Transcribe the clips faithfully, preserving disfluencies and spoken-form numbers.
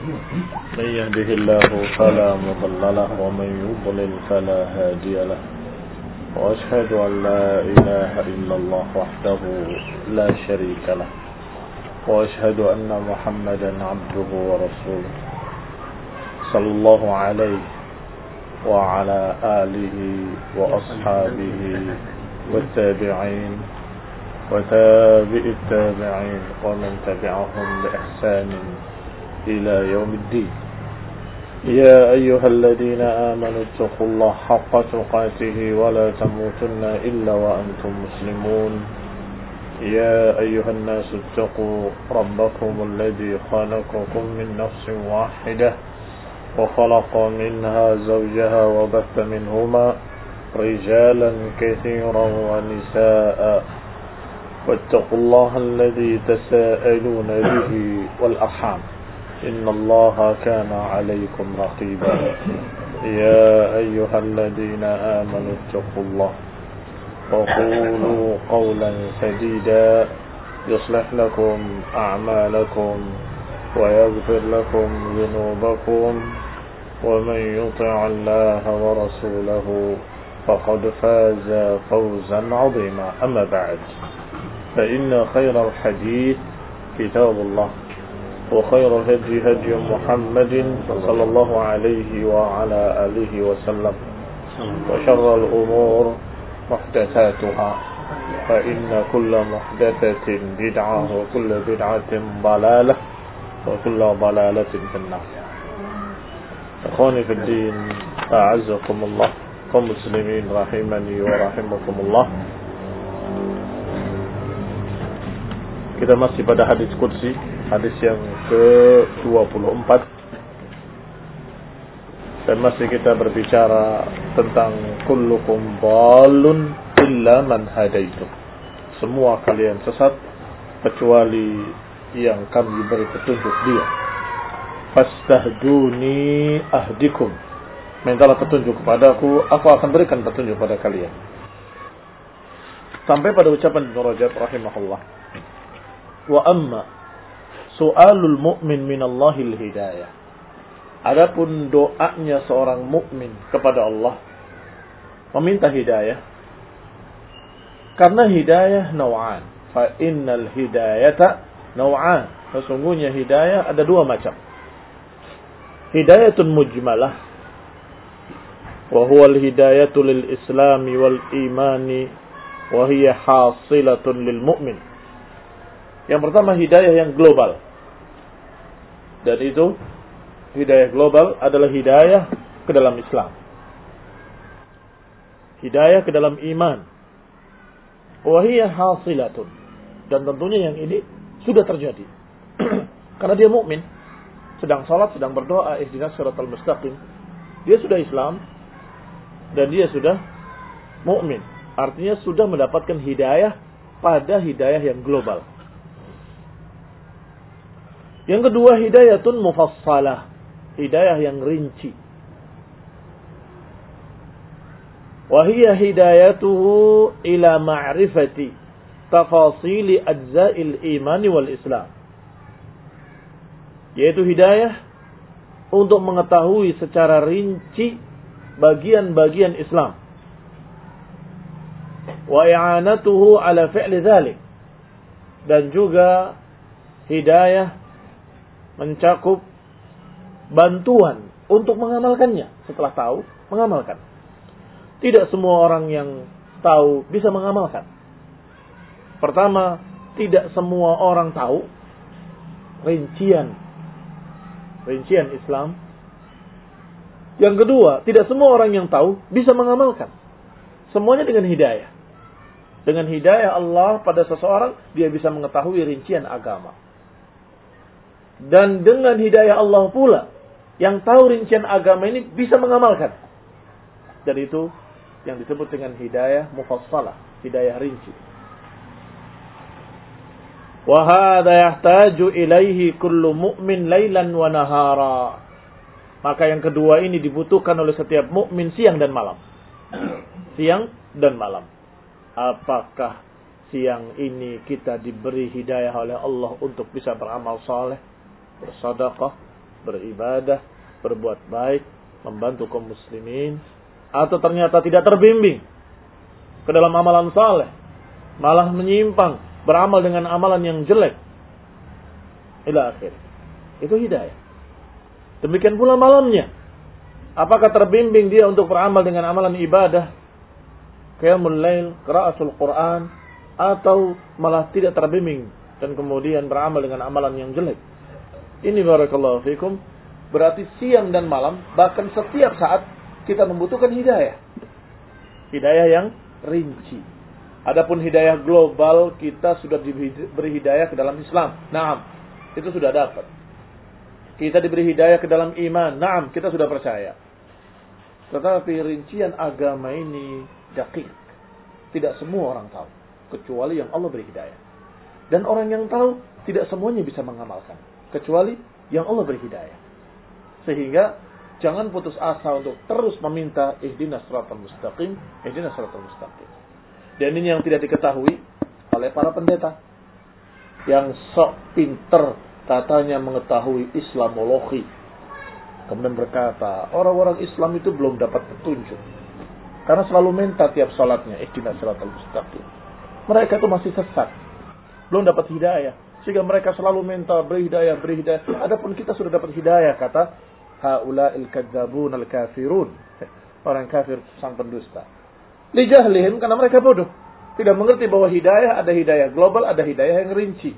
من يهده الله فلا مضل له ومن يضلل فلا هادي له وأشهد أن لا إله إلا الله وحده لا شريك له وأشهد أن محمدا عبده ورسوله صلى الله عليه وعلى آله وأصحابه والتابعين وتابع التابعين ومن تبعهم بإحسان إلى يوم الدين. يا أيها الذين آمنوا اتقوا الله حق تقاته ولا تموتن إلا وأنتم مسلمون. يا أيها الناس اتقوا ربكم الذي خلقكم من نفس واحدة وخلق منها زوجها وبث منهما رجالا كثيرا ونساء واتقوا الله الذي تساءلون به والأرحام إن الله كان عليكم رقيبا. يا أيها الذين آمنوا اتقوا الله وقولوا قولا سديدا يصلح لكم أعمالكم ويغفر لكم ذنوبكم ومن يطع الله ورسوله فقد فاز فوزا عظيما. أما بعد فإن خير الحديث كتاب الله وخير الهدي هدي محمد صلى الله عليه وعلى آله وسلم وشر الأمور محدثاتها فإن كل محدثة بدعة وكل بدعة ضلالة وكل ضلالة في النار. أخواني في الدين أعزكم الله kaum muslimin rahimani wa rahimakumullah. Kita masih pada hadis qudsi, hadis yang ke dua puluh empat, dan masih kita berbicara tentang kullukum dhalun illa man hadaitum. Semua kalian sesat kecuali yang kami beri petunjuk dia. Fastahduni ahdikum, mintalah petunjuk kepadaku, aku akan berikan petunjuk pada kalian. Sampai pada ucapan Ibnu Rajab rahimahullah, wa amma su'alul mu'min minallahil hidayah. Adapun doanya seorang mukmin kepada Allah meminta hidayah, karena hidayah naw'an, fa innal hidayata naw'an. Sesungguhnya hidayah ada dua macam. Hidayatun mujmalah wa huwa al-hidayatu lil islami wal imani wa hiya hasilatun lil mu'min. Yang pertama hidayah yang global, dan itu hidayah global adalah hidayah ke dalam Islam, hidayah ke dalam iman, wa hiya hasilatun, dan tentunya yang ini sudah terjadi karena dia mukmin, sedang salat, sedang berdoa ihdinas siratal mustaqim, dia sudah Islam dan dia sudah mukmin, artinya sudah mendapatkan hidayah pada hidayah yang global. Yang kedua hidayatun mufassalah, hidayah yang rinci. Wa hiya hidayatuhu ila ma'rifati tafasili ajza'il imani wal islam, yaitu hidayah untuk mengetahui secara rinci bagian-bagian Islam. Wa i'anatuhu ala fi'li dzalik, dan juga hidayah mencakup bantuan untuk mengamalkannya. Setelah tahu, mengamalkan. Tidak semua orang yang tahu bisa mengamalkan. Pertama, tidak semua orang tahu rincian rincian Islam. Yang kedua, tidak semua orang yang tahu bisa mengamalkan. Semuanya dengan hidayah. Dengan hidayah Allah pada seseorang, dia bisa mengetahui rincian agama. Dan dengan hidayah Allah pula, yang tahu rincian agama ini bisa mengamalkan. Dan itu yang disebut dengan hidayah mufassalah, hidayah rinci. Wa hadha yahtaju ilaihi kullu mu'min lailan wa nahara. Maka yang kedua ini dibutuhkan oleh setiap mukmin siang dan malam. Siang dan malam. Apakah siang ini kita diberi hidayah oleh Allah untuk bisa beramal saleh, bersedekah, beribadah, berbuat baik, membantu kaum muslimin, atau ternyata tidak terbimbing ke dalam amalan saleh, malah menyimpang, beramal dengan amalan yang jelek, ila akhir. Itu hidayah. Demikian pula malamnya. Apakah terbimbing dia untuk beramal dengan amalan ibadah, qiyamul lail, qiraatul Quran, atau malah tidak terbimbing dan kemudian beramal dengan amalan yang jelek? Ini barakallahu fikum, berarti siang dan malam, bahkan setiap saat kita membutuhkan hidayah. Hidayah yang rinci. Adapun hidayah global, kita sudah diberi hidayah ke dalam Islam. Naam, itu sudah dapat. Kita diberi hidayah ke dalam iman. Naam, kita sudah percaya. Tetapi rincian agama ini dakik. Tidak semua orang tahu, kecuali yang Allah beri hidayah. Dan orang yang tahu, tidak semuanya bisa mengamalkan, kecuali yang Allah beri hidayah. Sehingga jangan putus asa untuk terus meminta ihdinas siratal mustaqim, ihdinas siratal mustaqim. Dan ini yang tidak diketahui oleh para pendeta yang sok pinter, katanya mengetahui Islamologi. Kemudian berkata, orang-orang Islam itu belum dapat petunjuk. Karena selalu minta tiap salatnya, ihdinas siratal mustaqim. Mereka itu masih sesat, belum dapat hidayah. Sehingga mereka selalu minta beri hidayah, beri hidayah. Adapun kita sudah dapat hidayah, kata haula'il kadzabun al-kafirun. Orang kafir sang pendusta. Lijahlihim, karena mereka bodoh. Tidak mengerti bahwa hidayah ada hidayah global, ada hidayah yang rinci.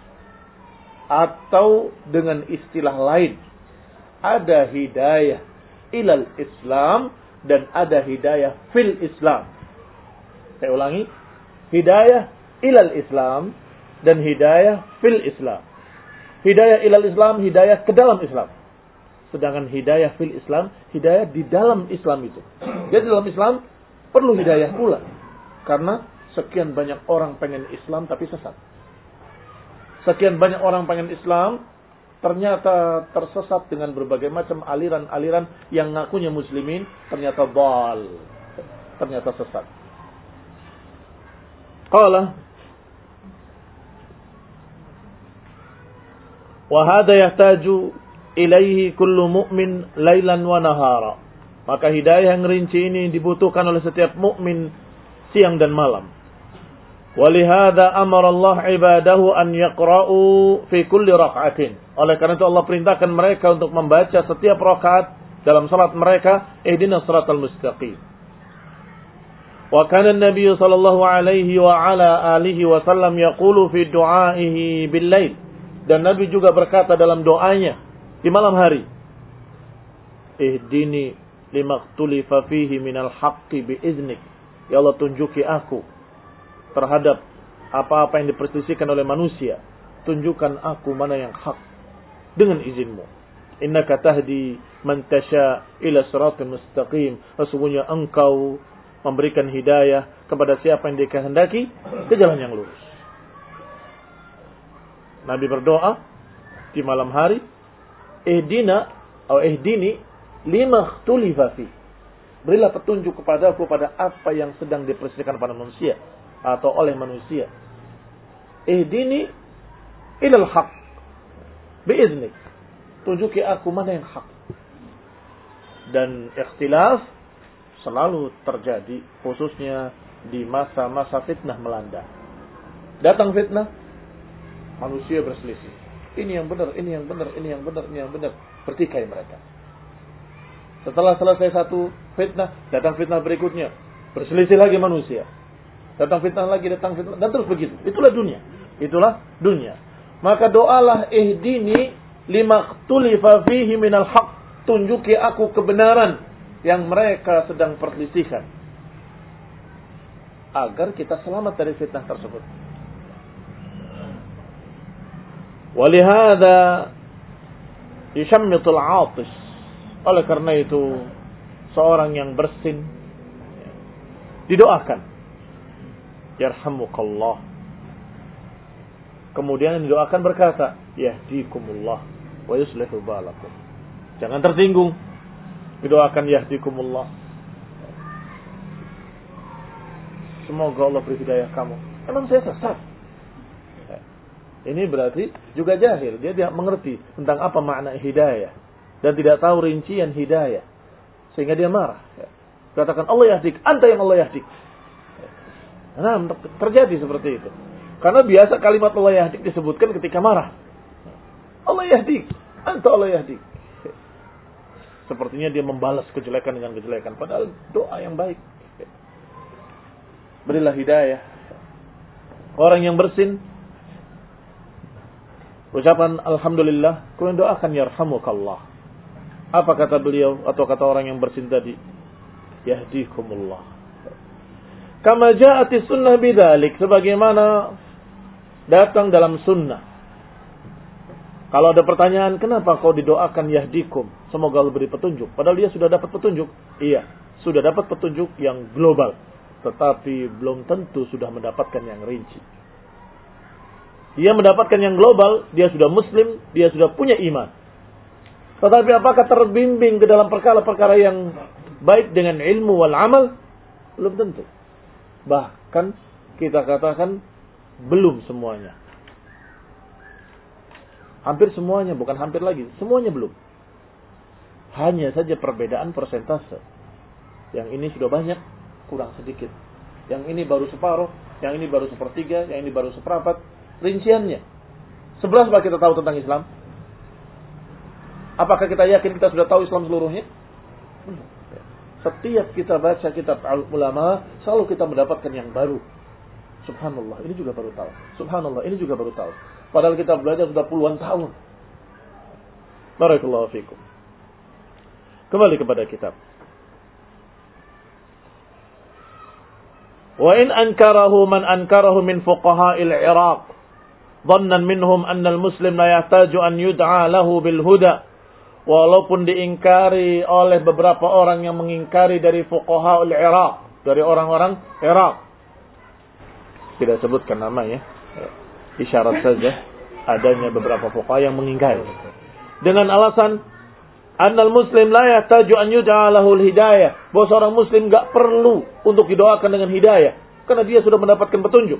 Atau dengan istilah lain, ada hidayah ilal Islam dan ada hidayah fil Islam. Saya ulangi, hidayah ilal Islam dan hidayah fil Islam. Hidayah ilal Islam, hidayah ke dalam Islam. Sedangkan hidayah fil Islam, hidayah di dalam Islam itu. Jadi dalam Islam perlu hidayah pula. Karena sekian banyak orang pengen Islam tapi sesat. Sekian banyak orang pengen Islam, ternyata tersesat dengan berbagai macam aliran-aliran yang ngakunya muslimin, ternyata dhal, ternyata sesat. Qala wa hadha yahtaju ilaihi kullu mu'min lailan wa nahara. Maka hidayah yang rinci ini dibutuhkan oleh setiap mukmin siang dan malam. Walihada amara Allah ibadahu an yaqra'u fi kulli rak'atin. Oleh karena itu Allah perintahkan mereka untuk membaca setiap rakaat dalam salat mereka, ihdinas siratal mustaqim. Wa kana an-nabiy sallallahu alaihi wa ala alihi wa sallam yaqulu fi du'aihi bil lail. Dan Nabi juga berkata dalam doanya di malam hari, ihdini limaktulifa fihi minal haqqi biiznik. Ya Allah, tunjuki aku terhadap apa-apa yang diperselisihkan oleh manusia. Tunjukkan aku mana yang hak dengan izinmu. Innaka tahdi man tasha ila siratal mustaqim. Sesungguhnya engkau memberikan hidayah kepada siapa yang dikehendaki ke jalan yang lurus. Nabi berdoa di malam hari, ihdina atau ihdini lima ikhtulifa fi. Berilah petunjuk kepadaku pada apa yang sedang diperselisihkan pada manusia atau oleh manusia. Ihdini ilal haq biiznik. Tunjuki aku mana yang hak. Dan ikhtilaf selalu terjadi, khususnya di masa-masa fitnah melanda. Datang fitnah, manusia berselisih. Ini yang benar, ini yang benar, ini yang benar, ini yang benar. Bertikai mereka. Setelah selesai satu fitnah, datang fitnah berikutnya. Berselisih lagi manusia. Datang fitnah lagi, datang fitnah. Dan terus begitu. Itulah dunia. Itulah dunia. Maka doalah ihdini lima ikhtulifa fihi minal haq. Tunjuki aku kebenaran yang mereka sedang perselisihkan. Agar kita selamat dari fitnah tersebut. Walihada yushammitul aatis. Oleh karena itu, seorang yang bersin didoakan. Yarhamukallah. Kemudian didoakan berkata, yahdikumullah wa yuslihu balakum. Jangan tersinggung. Didoakan yahdikumullah. Semoga Allah beri hidayah kamu. Emang saya sesat? Ini berarti juga jahil. Dia tidak mengerti tentang apa makna hidayah. Dan tidak tahu rincian hidayah. Sehingga dia marah. Katakan Allah yahdik, anta yang Allah yahdik. Nah, terjadi seperti itu. Karena biasa kalimat Allah yahdik disebutkan ketika marah. Allah yahdik, anta Allah yahdik. Sepertinya dia membalas kejelekan dengan kejelekan. Padahal doa yang baik. Berilah hidayah. Orang yang bersin, ucapan Alhamdulillah, kemudian doakan yarhamukallah. Apa kata beliau atau kata orang yang bersin tadi? Yahdikumullah. Kama ja'ati sunnah bidzalik, sebagaimana datang dalam sunnah. Kalau ada pertanyaan, kenapa kau didoakan yahdikum? Semoga Allah beri petunjuk. Padahal dia sudah dapat petunjuk. Iya, sudah dapat petunjuk yang global. Tetapi belum tentu sudah mendapatkan yang rinci. Dia mendapatkan yang global, dia sudah muslim, dia sudah punya iman. Tetapi apakah terbimbing ke dalam perkara-perkara yang baik dengan ilmu wal amal? Belum tentu. Bahkan kita katakan belum semuanya. Hampir semuanya, bukan hampir lagi, semuanya belum. Hanya saja perbedaan persentase. Yang ini sudah banyak, kurang sedikit. Yang ini baru separuh, yang ini baru sepertiga, yang ini baru seperempat. Rinciannya. Sebelas apa kita tahu tentang Islam? Apakah kita yakin kita sudah tahu Islam seluruhnya? Belum. Setiap kita baca kitab ulama, selalu kita mendapatkan yang baru. Subhanallah, ini juga baru tahu. Subhanallah, ini juga baru tahu. Padahal kita belajar sudah puluhan tahun. Barakallahu fikum. Kembali kepada kitab. Wa in ankarahu man ankarahu min fuqaha'il Iraq, dhannan minhum anna al-muslim la yahtaju an yud'a lahu bil huda. Walaupun diingkari oleh beberapa orang yang mengingkari dari fuqaha'il Iraq, dari orang-orang Iraq. Tidak sebutkan namanya. Isyarat saja adanya beberapa fuqaha yang mengingkari dengan alasan annal muslim la yahtaju an yud'a lahu al-hidayah, bahwa seorang muslim enggak perlu untuk didoakan dengan hidayah karena dia sudah mendapatkan petunjuk.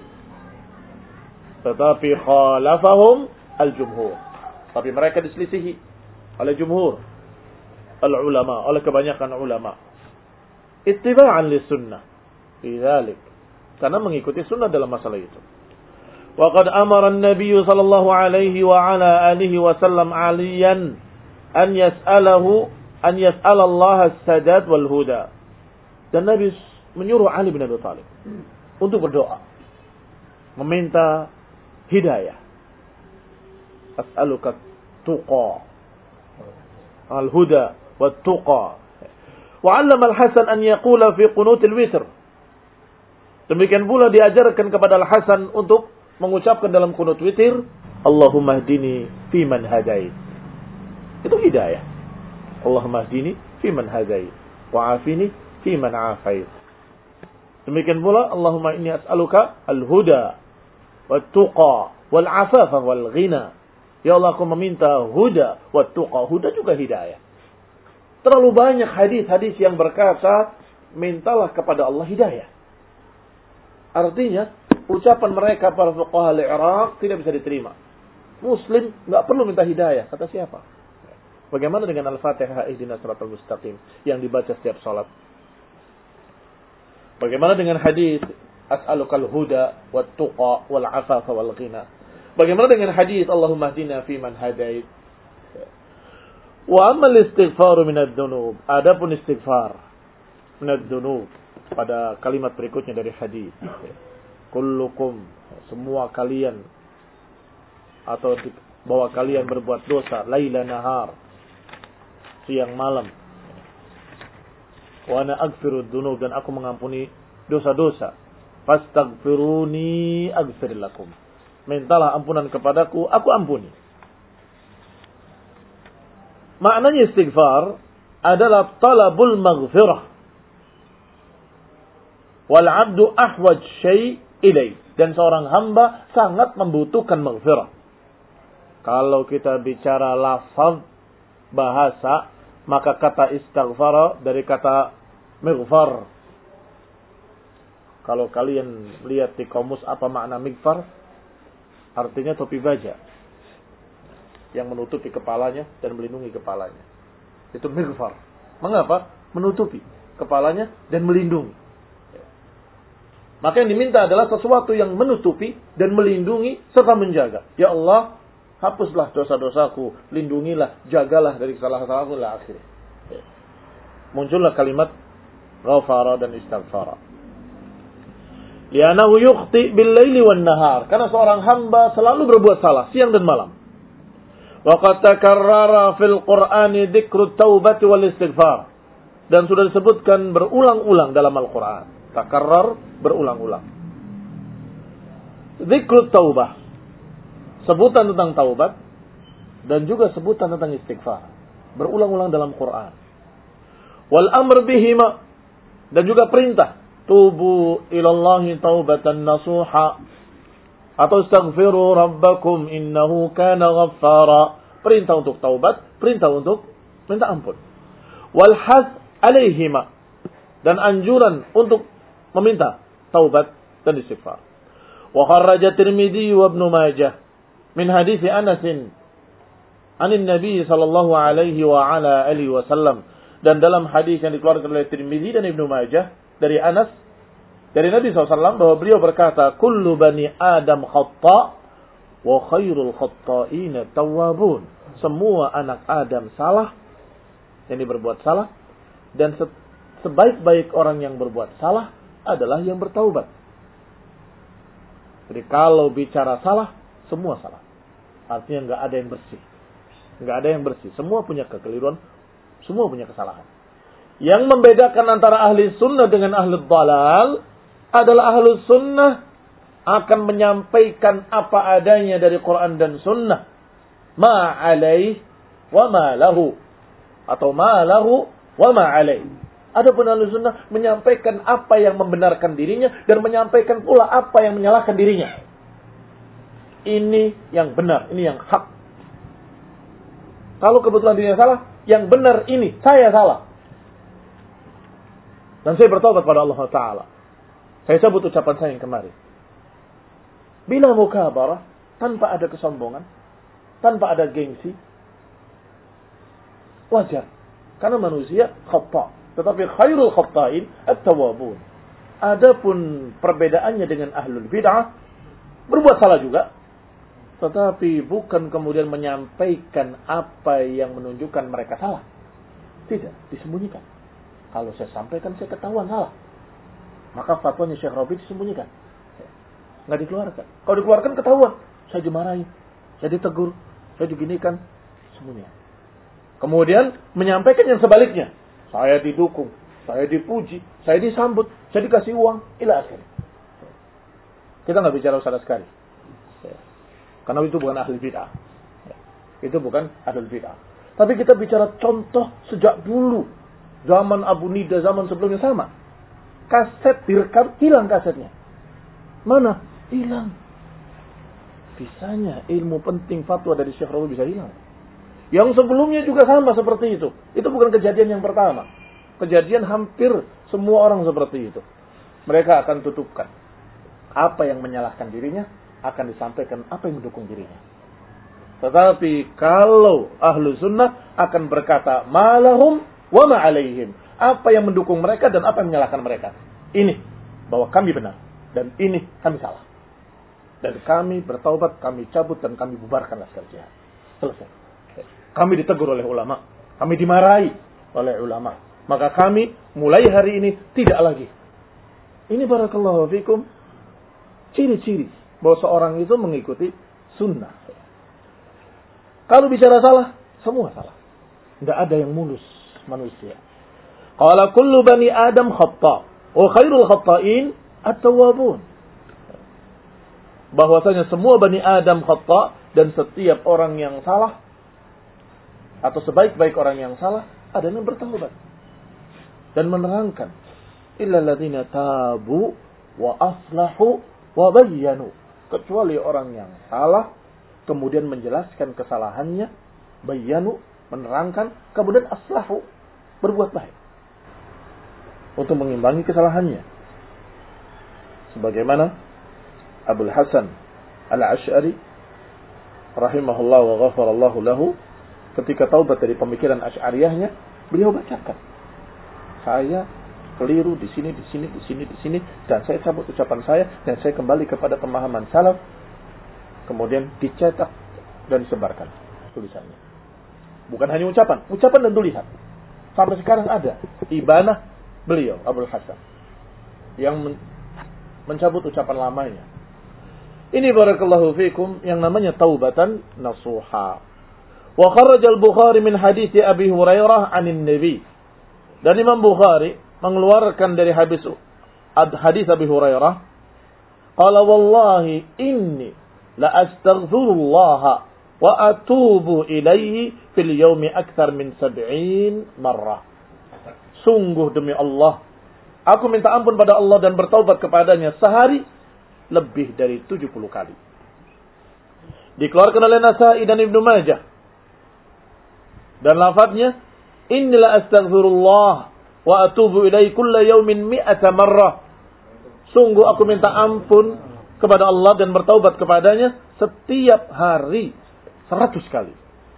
Tetapi khalafahum al-jumhur, tapi mereka diselisihi oleh jumhur al-ulama, oleh kebanyakan ulama, ittiba'an lis-sunnah fi dzalik, karena mengikuti sunnah dalam masalah itu. وقد أمر النبي صلى الله عليه وعلى آله وسلم عليا أن يسأله أن يسأل الله السداد والهدى. Dan Nabi menyuruh Ali bin Abi Thalib untuk berdoa, meminta hidayah. As'aluka tuqa al-huda wat-tuqa. Wa 'allama al-Hasan an yaqula fi qunut al-witr. Demikian pula diajarkan kepada Al-Hasan untuk mengucapkan dalam qunut witir, Allahumma hdini fi man hadait. Itu hidayah. Allahumma hdini fi man hadait wa afini fi man afait. Demikian pula Allahumma inni as'aluka al-huda wat-tuqa wal-afafa wal-ghina. Ya Allah, aku meminta huda wat-tuqa. Huda juga hidayah. Terlalu banyak hadis-hadis yang berkata mintalah kepada Allah hidayah. Artinya ucapan mereka para fuqaha al-Iraq tidak bisa diterima. Muslim enggak perlu minta hidayah. Kata siapa? Bagaimana dengan Al-Fatihah ihdinas siratal mustaqim yang dibaca setiap salat? Bagaimana dengan hadis as'alukal huda wat tuqa wal afafa wal ghina? Bagaimana dengan hadis Allahumma hdina fi man hadait? Wa amma al-istighfar min ad-dunub. Adapun istighfar min ad-dunub pada kalimat berikutnya dari hadis. Kullukum, semua kalian, atau bahwa kalian berbuat dosa laila nahar, siang malam. Wa ana aghfiru dzunub, dan aku mengampuni dosa-dosa. Fastaghfiruni aghfir lakum. Mintalah ampunan kepadaku, aku ampuni. Maknanya istighfar adalah talabul maghfirah. Wal 'abdu ahwaj syai' ilai, dan seorang hamba sangat membutuhkan maghfirah. Kalau kita bicara lafaz bahasa, maka kata istighfar dari kata maghfar. Kalau kalian lihat di kamus apa makna maghfar, artinya topi baja yang menutupi kepalanya dan melindungi kepalanya. Itu mighfar. Mengapa? Menutupi kepalanya dan melindungi. Maka yang diminta adalah sesuatu yang menutupi dan melindungi serta menjaga. Ya Allah, hapuslah dosa-dosaku, lindungilah, jagalah dari kesalahan-kesalahanku ila akhirnya. Muncullah kalimat ghafara dan istighfara. Li'annahu yukhti bil laili wan nahar, karena seorang hamba selalu berbuat salah siang dan malam. Wa qad takarrara fil Qur'ani dzikru taubati wal istighfar. Dan sudah disebutkan berulang-ulang dalam Al-Qur'an. Takarrar, berulang-ulang. Dzikru taubah, sebutan tentang taubat dan juga sebutan tentang istighfar, berulang-ulang dalam Quran. Wal amr bihima, dan juga perintah tubu ilallahi taubatan nasuha atau astaghfiru rabbakum innahu kana ghaffara. Perintah untuk taubat, perintah untuk minta ampun. Wal has alaihima, dan anjuran untuk meminta taubat dan istighfar. Wa kharraja Tirmidzi wa Ibnu Majah min hadits Anas anin Nabi sallallahu alaihi wa ala alihi wasallam, dan dalam hadis yang dikeluarkan oleh Tirmidzi dan Ibnu Majah dari Anas dari Nabi sallallahu alaihi wasallam bahwa beliau berkata, kullu bani Adam khata' wa khairul khatta'ina tawwabun. Semua anak Adam salah, yang berbuat salah, dan sebaik-baik orang yang berbuat salah adalah yang bertaubat. Jadi kalau bicara salah, semua salah. Artinya nggak ada yang bersih, nggak ada yang bersih. Semua punya kekeliruan, semua punya kesalahan. Yang membedakan antara ahli sunnah dengan ahli dhalal adalah ahli sunnah akan menyampaikan apa adanya dari Quran dan sunnah. Ma alaih wa ma lahu, atau ma lahu wa ma alaih. Adapun ahli sunnah menyampaikan apa yang membenarkan dirinya dan menyampaikan pula apa yang menyalahkan dirinya. Ini yang benar, ini yang hak. Kalau kebetulan dirinya salah, yang benar ini, saya salah. Dan saya bertobat pada Allah Ta'ala. Saya sebut ucapan saya yang kemarin. Bila mukabarah, tanpa ada kesombongan, tanpa ada gengsi, wajar. Karena manusia khata'. Tetapi khairul khata'in at-tawwabun. Adapun perbedaannya dengan ahlul bid'ah, berbuat salah juga, tetapi bukan kemudian menyampaikan apa yang menunjukkan mereka salah. Tidak, disembunyikan. Kalau saya sampaikan, saya ketahuan salah. Maka fatwanya Syekh Rabi disembunyikan. Nggak dikeluarkan. Kalau dikeluarkan, ketahuan. Saya dimarahi, saya ditegur, saya diginikan, semuanya. Kemudian menyampaikan yang sebaliknya. Saya didukung, saya dipuji, saya disambut, saya dikasih uang, ila akhir. Kita nggak bicara sama sekali. Karena itu bukan ahli bid'ah. Itu bukan ahli bid'ah. Tapi kita bicara contoh sejak dulu. Zaman Abu Nida, zaman sebelumnya sama. Kaset direkam, hilang kasetnya. Mana? Hilang. Bisanya ilmu penting fatwa dari Syekh Rabi bisa hilang. Yang sebelumnya juga sama seperti itu. Itu bukan kejadian yang pertama. Kejadian hampir semua orang seperti itu. Mereka akan tutupkan. Apa yang menyalahkan dirinya, akan disampaikan apa yang mendukung dirinya. Tetapi kalau ahlu sunnah akan berkata, malahum wa ma'alaihim. Apa yang mendukung mereka dan apa yang menyalahkan mereka. Ini, bahwa kami benar. Dan ini, kami salah. Dan kami bertaubat, kami cabut, dan kami bubarkan laskar jihad. Selesai. Kami ditegur oleh ulama. Kami dimarahi oleh ulama. Maka kami mulai hari ini tidak lagi. Ini barakallahu fikum ciri-ciri bahwa seorang itu mengikuti sunnah. Kalau bicara salah, semua salah. Tidak ada yang mulus manusia. Qala kullu bani Adam khata' wa khairul khata'in at-tawwabun. Bahwasanya semua bani Adam khata' dan setiap orang yang salah atau sebaik-baik orang yang salah adalah yang bertaubat dan menerangkan illa alladziina tabu wa aslahu wa bayyanu, kecuali orang yang salah kemudian menjelaskan kesalahannya, bayyanu menerangkan, kemudian aslahu berbuat baik untuk mengimbangi kesalahannya. Sebagaimana Abul Hasan Al-Asy'ari rahimahullah wa ghafarallahu lahu, ketika taubat dari pemikiran Asy'ariyahnya, beliau bacakan, saya keliru di sini, di sini, di sini, di sini, dan saya cabut ucapan saya dan saya kembali kepada pemahaman salaf. Kemudian dicetak dan disebarkan tulisannya. Bukan hanya ucapan, ucapan dan tulisan. Sampai sekarang ada ibanah beliau Abdul Hasan yang men- mencabut ucapan lamanya. Ini barakallahu fikum yang namanya taubatan nasuha. Wa kharaja al-Bukhari min hadits Abi Hurairah 'anin Nabi. Dan Imam Bukhari mengeluarkan dari hadis hadis Abi Hurairah, qala wallahi inni la astaghfirullah wa atubu ilaihi fil yaumi akthar min sab'in marrah. Sungguh demi Allah, aku minta ampun pada Allah dan bertaubat kepadanya sehari lebih dari tujuh puluh kali. Dikeluarkan oleh Nasa'i dan Ibnu Majah. Dan lafadznya, innila astaghfirullah wa atubu ilaihi kulla yaumin mi'ata marrah. Sungguh aku minta ampun kepada Allah dan bertaubat kepadanya setiap hari seratus kali.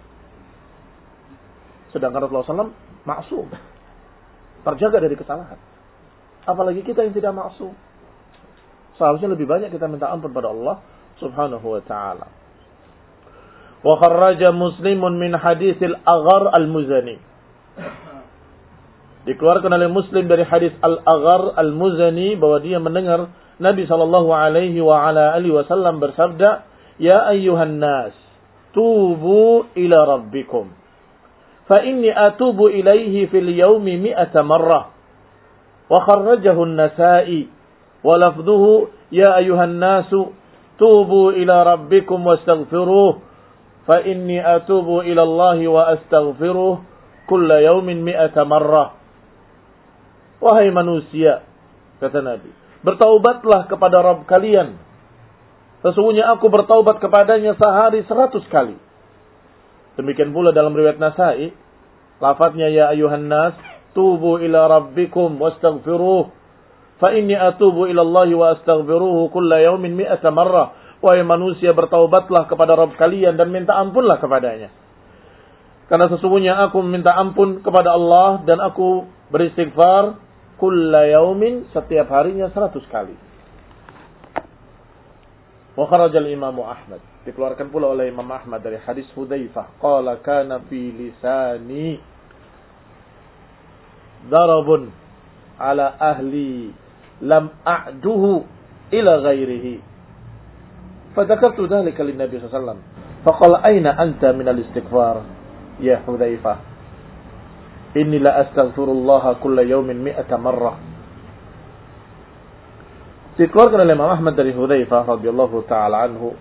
Sedangkan Rasulullah shallallahu alaihi wasallam maksum, terjaga dari kesalahan. Apalagi kita yang tidak maksum. Seharusnya lebih banyak kita minta ampun pada Allah subhanahu wa ta'ala. Wa kharraja Muslimun min haditsil Aghar al-Muzani. Dikeluarkan oleh Muslim dari hadis Al-Aghar al-Muzani bahwa dia mendengar Nabi sallallahu alaihi wa ala alihi wasallam bersabda, "Ya ayyuhan nas, tubu ila rabbikum. Fa inni atubu ilaihi fil yaumi mi'ata marrah." Wa kharrajahu an-Nasa'i wa lafdhuhu, "Ya ayyuhan nasu, tubu ila rabbikum wastaghfiruh. Fa inni atubu ila Allah wa astaghfiruh kulla yaumin mi'ata marrah." Wahai manusia, kata Nabi, bertaubatlah kepada Rabb kalian. Sesungguhnya aku bertaubat kepadanya sehari seratus kali. Demikian pula dalam riwayat Nasa'i, lafadznya ya ayuhan nas, tubu ila rabbikum wastaghfiruh. Fa inni atubu ila Allah wa astaghfiruhu kulla yaumin mi'ata marrah. Wahai manusia, bertaubatlah kepada Rabb kalian dan minta ampunlah kepadanya. Karena sesungguhnya aku minta ampun kepada Allah dan aku beristighfar kulla yaumin, setiap harinya seratus kali. Wa kharajal Imam Ahmad, dikeluarkan pula oleh Imam Ahmad dari hadis Hudzaifah, qala kana fi lisani darabun ala ahli lam a'duhu ila ghairihi. Fadzakartu dzalika lin Nabi sallallahu alaihi wasallam. Faqala aina anta min al-istighfar ya Hudzaifah? Inni la astaghfirullah kulla yaumin mi'ata marrah. Dikeluarkan oleh Imam Ahmad dari Hudzaifah radhiyallahu taala anhu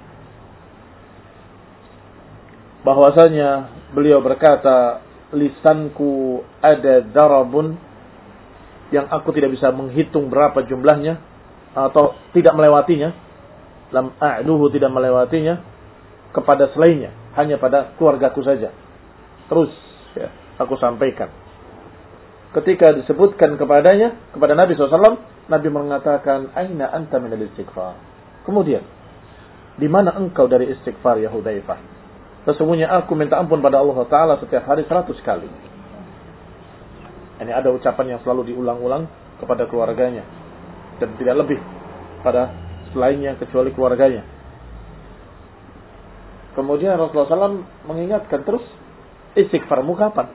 bahwasanya beliau berkata, lisanku ada darabun yang aku tidak bisa menghitung berapa jumlahnya atau tidak melewatinya, lam a'duhu, tidak melewatinya kepada selainnya, hanya pada keluargaku saja. Terus ya, aku sampaikan. Ketika disebutkan kepadanya, kepada Nabi shallallahu alaihi wasallam, Nabi mengatakan, aina anta minal istighfar. Kemudian, di mana engkau dari istighfar ya Hudzaifah? Sesungguhnya aku minta ampun pada Allah Ta'ala setiap hari seratus kali. Ini ada ucapan yang selalu diulang-ulang kepada keluarganya. Dan tidak lebih pada selainnya kecuali keluarganya. Kemudian Rasulullah shallallahu alaihi wasallam mengingatkan terus, istighfarmu kapan?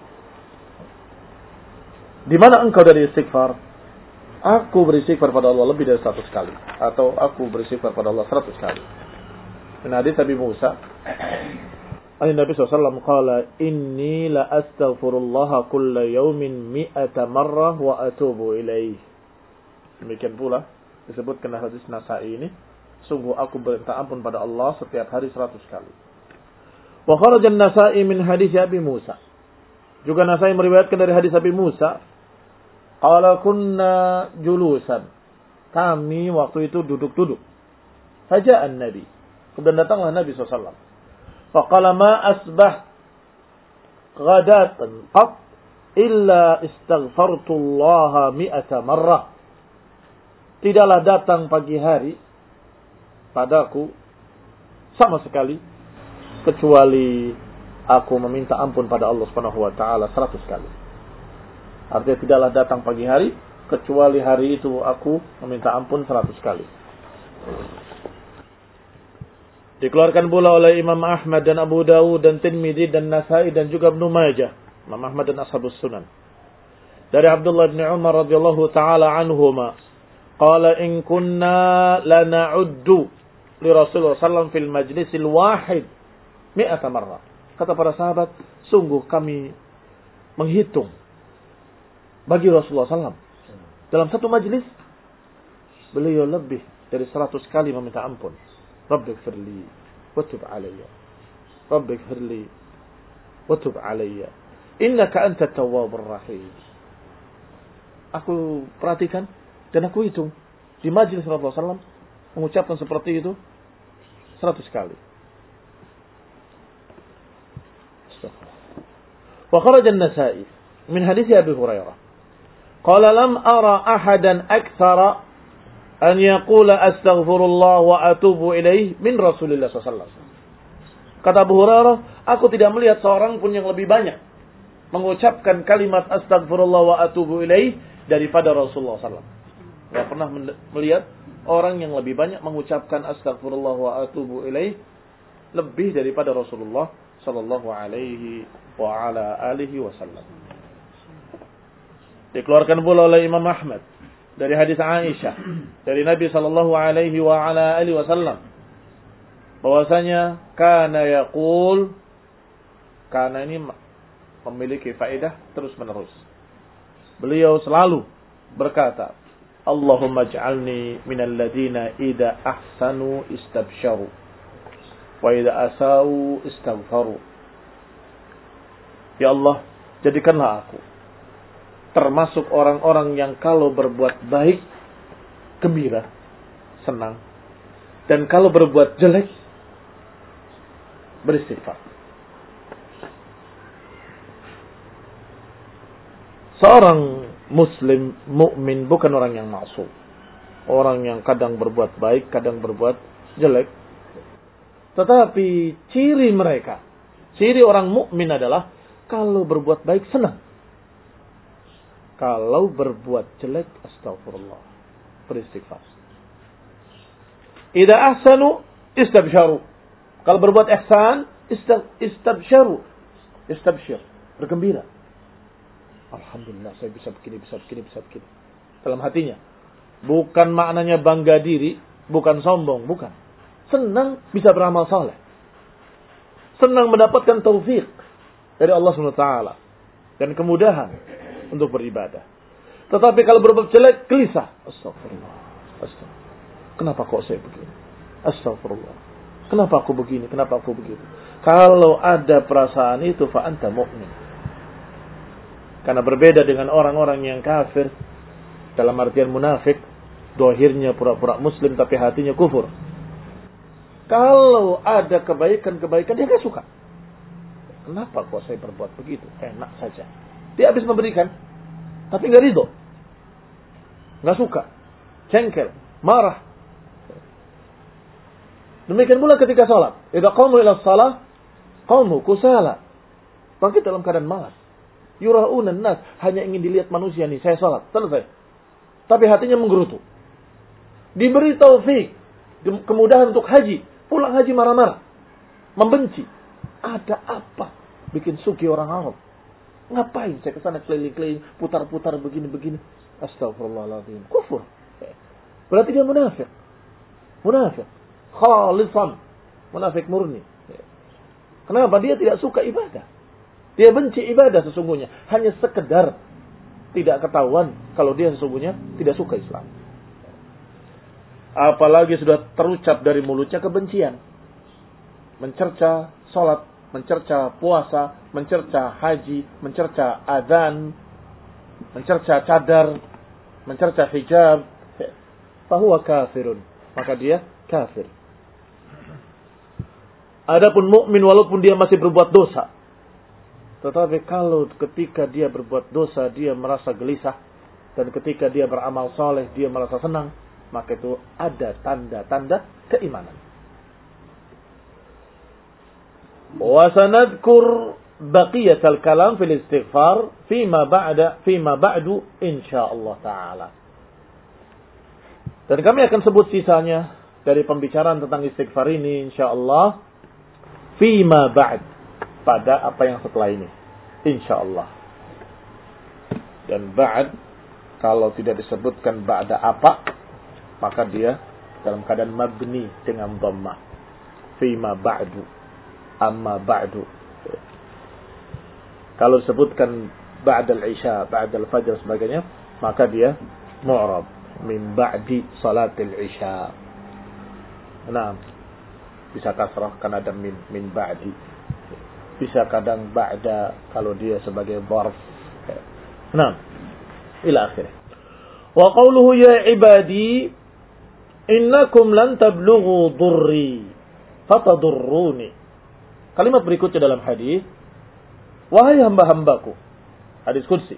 Di mana engkau dari istighfar? Aku beristighfar pada Allah lebih dari seratus kali. Atau aku beristighfar pada Allah seratus kali. Ini hadis Abi Musa. Nabi shallallahu alaihi wasallam qala, inni la astaghfirullah kulla yaumin mi'ata marrah wa atubu ilaih. Demikian pula disebutkan hadis Nasa'i ini, sungguh aku minta ampun pada Allah setiap hari seratus kali. Wa kharaja an-Nasa'i min hadis Abi Musa. Juga Nasa'i meriwayatkan dari hadis Abi Musa, qala kunna julusan. Kami waktu itu duduk-duduk. Faja'an Nabi. Kemudian datanglah Nabi shallallahu alaihi wasallam. Faqala ma asbah ghadatan qat illa istaghfartullaha mi'ata marrah. Tidaklah datang pagi hari padaku sama sekali kecuali aku meminta ampun pada Allah Subhanahu wa taala seratus kali. Artinya tidaklah datang pagi hari kecuali hari itu aku meminta ampun seratus kali. Dikeluarkan pula oleh Imam Ahmad dan Abu Dawud dan Tirmidzi dan Nasai dan juga Ibnu Majah, Imam Ahmad dan Ashabus Sunan. Dari Abdullah bin Umar radhiyallahu taala anhuma, qala in kunna lana'uddu li Rasulullah sallallahu alaihi wasallam fil majlisil wahid mi'ata marrah. Kata para sahabat, sungguh kami menghitung bagi Rasulullah sallallahu alaihi wasallam dalam satu majlis beliau lebih dari seratus kali meminta ampun. Rabbighfirli wa tub alayya. Rabbighfirli wa tub alayya. Innaka antat tawwabur rahim. Aku perhatikan dan aku hitung di majlis Rasulullah sallallahu alaihi wasallam mengucapkan seperti itu seratus kali. Wa kharaja an-Nasa'i min hadits Abi Hurairah. Qala lam ara ahadan aktsara an yaqula astaghfirullah wa atubu ilaih min Rasulillah sallallahu alaihi wasallam. Kata Abu Hurairah, aku tidak melihat seorang pun yang lebih banyak mengucapkan kalimat astaghfirullah wa atubu ilaih daripada Rasulullah sallallahu alaihi wasallam. Tidak pernah melihat orang yang lebih banyak mengucapkan astaghfirullah wa atubu ilaih lebih daripada Rasulullah sallallahu alaihi wa ala alihi wasallam. Dikeluarkan pula oleh Imam Ahmad dari hadis Aisyah dari Nabi sallallahu alaihi wa ala alihi wasallam bahwasanya kana yaqul, kana ini memiliki faedah terus menerus. Beliau selalu berkata, Allahumma ij'alni minal ladina idza ahsanu istabsharu wa idza asau istaghfaru. Ya Allah, jadikanlah aku termasuk orang-orang yang kalau berbuat baik gembira, senang, dan kalau berbuat jelek beristighfar. Seorang muslim mukmin bukan orang yang maksum, orang yang kadang berbuat baik, kadang berbuat jelek. Tetapi ciri mereka, ciri orang mukmin adalah kalau berbuat baik senang, kalau berbuat jelek astagfirullah, beristighfar. Idza ahsanu istabsharu, kalau berbuat ihsan istabsharu, istabshir, bergembira. Alhamdulillah saya bisa begini, bisa begini, bisa begini. Dalam hatinya. Bukan maknanya bangga diri, bukan sombong, bukan. Senang bisa beramal saleh. Senang mendapatkan taufik dari Allah subhanahu wa taala dan kemudahan untuk beribadah. Tetapi kalau berbuat jelek, gelisah. Astagfirullah. Astagfirullah. Kenapa kok saya begini? Astagfirullah. Kenapa aku begini? Kenapa aku begitu? Kalau ada perasaan itu, fa anta mu'min. Karena berbeda dengan orang-orang yang kafir, dalam artian munafik, dohirnya pura-pura muslim tapi hatinya kufur. Kalau ada kebaikan-kebaikan, dia gak suka. Kenapa kok saya berbuat begitu? Enak saja. Dia habis memberikan, tapi gak ridho, gak suka, cengkel, marah. Demikian pula ketika salat. Idza qamu ila shalah, qamu kusala. Bangkit dalam keadaan malas. Yura'una nas, hanya ingin dilihat manusia nih, saya salat, selesai. Tapi hatinya menggerutu. Diberi taufik, kemudahan untuk haji, pulang haji marah-marah, membenci. Ada apa bikin suki orang Arab? Ngapain saya kesana keliling-keliling, putar-putar begini-begini? Astagfirullahaladzim. Kufur. Berarti dia munafik. Munafik. Khalisan. Munafik murni. Kenapa? Dia tidak suka ibadah. Dia benci ibadah sesungguhnya. Hanya sekedar tidak ketahuan kalau dia sesungguhnya tidak suka Islam. Apalagi sudah terucap dari mulutnya kebencian. Mencerca salat, mencerca puasa, mencerca haji, mencerca azan, mencerca cadar, mencerca hijab. Fahuwa kafirun. Maka dia kafir. Adapun mukmin walaupun dia masih berbuat dosa, tetapi kalau ketika dia berbuat dosa dia merasa gelisah, dan ketika dia beramal soleh dia merasa senang, maka itu ada tanda-tanda keimanan. Wa sanadkur baqiyatal kalam fil istighfar fima ba'da fima ba'du insyaallah taala. Dan kami akan sebut sisanya dari pembicaraan tentang istighfar ini insyaallah fima ba'd, pada apa yang setelah ini insyaallah. Dan ba'd kalau tidak disebutkan ba'da apa, maka dia dalam keadaan mabni dengan dhammah. Fima ba'du, amma ba'du. Kalau disebutkan ba'dal isya, ba'dal fajr sebagainya, maka dia mu'rab min ba'di salatil isya. Nah, bisa kasrah karena ada min min ba'di. Bisa kadang ba'da kalau dia sebagai dharf. Nah, ila akhirih. Wa qawluhu ya ibadi innakum lan tablughu dhurri fatadurruni. Kalimat berikutnya dalam hadis, wahai hamba-hambaku. Hadis qudsi.